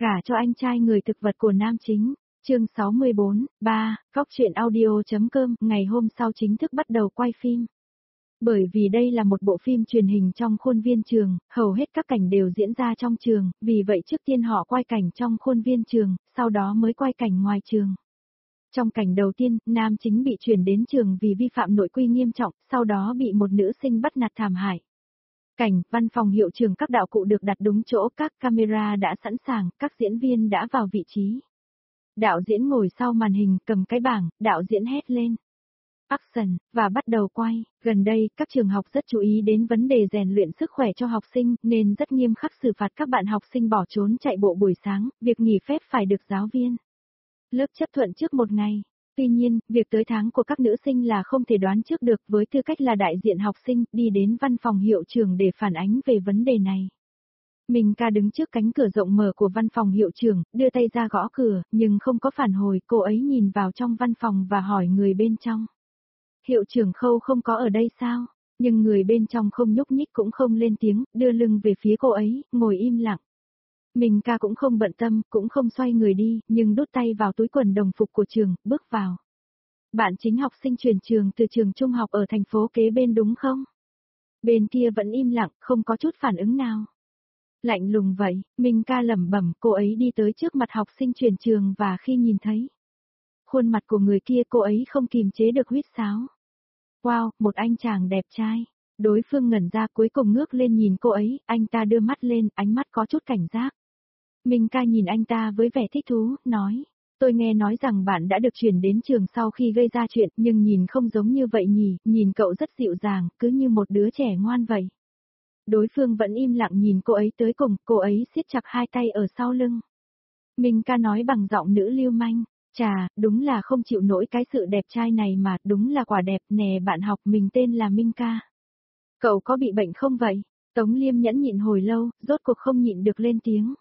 Gả cho anh trai người thực vật của nam chính. Chương 64, 3, Góc truyện audio.com. Ngày hôm sau chính thức bắt đầu quay phim. Bởi vì đây là một bộ phim truyền hình trong khuôn viên trường, hầu hết các cảnh đều diễn ra trong trường, vì vậy trước tiên họ quay cảnh trong khuôn viên trường, sau đó mới quay cảnh ngoài trường. Trong cảnh đầu tiên, nam chính bị chuyển đến trường vì vi phạm nội quy nghiêm trọng, sau đó bị một nữ sinh bắt nạt thảm hại. Cảnh, văn phòng hiệu trường, các đạo cụ được đặt đúng chỗ, các camera đã sẵn sàng, các diễn viên đã vào vị trí. Đạo diễn ngồi sau màn hình, cầm cái bảng, đạo diễn hét lên Action, và bắt đầu quay. Gần đây, các trường học rất chú ý đến vấn đề rèn luyện sức khỏe cho học sinh, nên rất nghiêm khắc xử phạt các bạn học sinh bỏ trốn chạy bộ buổi sáng, việc nghỉ phép phải được giáo viên lớp chấp thuận trước một ngày. Tuy nhiên, việc tới tháng của các nữ sinh là không thể đoán trước được, với tư cách là đại diện học sinh, đi đến văn phòng hiệu trưởng để phản ánh về vấn đề này. Minh Ca đứng trước cánh cửa rộng mở của văn phòng hiệu trưởng, đưa tay ra gõ cửa, nhưng không có phản hồi, cô ấy nhìn vào trong văn phòng và hỏi người bên trong. Hiệu trưởng Khâu không có ở đây sao? Nhưng người bên trong không nhúc nhích cũng không lên tiếng, đưa lưng về phía cô ấy, ngồi im lặng. Minh Ca cũng không bận tâm, cũng không xoay người đi, nhưng đút tay vào túi quần đồng phục của trường, bước vào. Bạn chính học sinh chuyển trường từ trường trung học ở thành phố kế bên đúng không? Bên kia vẫn im lặng, không có chút phản ứng nào. Lạnh lùng vậy, Minh Ca lẩm bẩm, cô ấy đi tới trước mặt học sinh chuyển trường và khi nhìn thấy khuôn mặt của người kia, cô ấy không kìm chế được huýt sáo. Wow, một anh chàng đẹp trai. Đối phương ngẩn ra, cuối cùng ngước lên nhìn cô ấy, anh ta đưa mắt lên, ánh mắt có chút cảnh giác. Minh Ca nhìn anh ta với vẻ thích thú, nói, tôi nghe nói rằng bạn đã được chuyển đến trường sau khi gây ra chuyện, nhưng nhìn không giống như vậy nhỉ, nhìn cậu rất dịu dàng, cứ như một đứa trẻ ngoan vậy. Đối phương vẫn im lặng nhìn cô ấy tới cùng, cô ấy siết chặt hai tay ở sau lưng. Minh Ca nói bằng giọng nữ lưu manh, chà, đúng là không chịu nổi cái sự đẹp trai này mà, đúng là quả đẹp nè. Bạn học mình tên là Minh Ca. Cậu có bị bệnh không vậy? Tống Liêm nhẫn nhịn hồi lâu, rốt cuộc không nhịn được lên tiếng.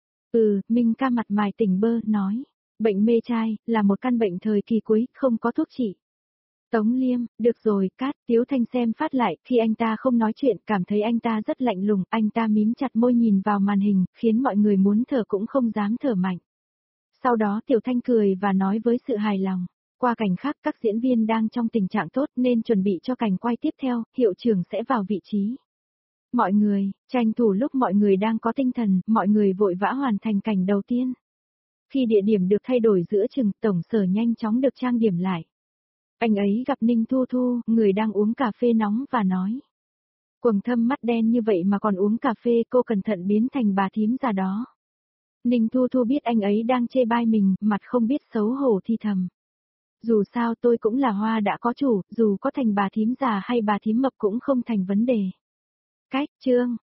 Minh Ca mặt mày tỉnh bơ, nói, bệnh mê trai, là một căn bệnh thời kỳ cuối, không có thuốc trị. Tống Liêm, được rồi, cát. Tiếu Thanh xem phát lại, khi anh ta không nói chuyện, cảm thấy anh ta rất lạnh lùng, anh ta mím chặt môi nhìn vào màn hình, khiến mọi người muốn thở cũng không dám thở mạnh. Sau đó Tiểu Thanh cười và nói với sự hài lòng, qua cảnh khác các diễn viên đang trong tình trạng tốt nên chuẩn bị cho cảnh quay tiếp theo, hiệu trưởng sẽ vào vị trí. Mọi người, tranh thủ lúc mọi người đang có tinh thần, mọi người vội vã hoàn thành cảnh đầu tiên. Khi địa điểm được thay đổi giữa chừng, tổng sở nhanh chóng được trang điểm lại. Anh ấy gặp Ninh Thu Thu, người đang uống cà phê nóng và nói. Quầng thâm mắt đen như vậy mà còn uống cà phê, cô cẩn thận biến thành bà thím già đó. Ninh Thu Thu biết anh ấy đang chê bai mình, mặt không biết xấu hổ thì thầm. Dù sao tôi cũng là hoa đã có chủ, dù có thành bà thím già hay bà thím mập cũng không thành vấn đề. Cách chương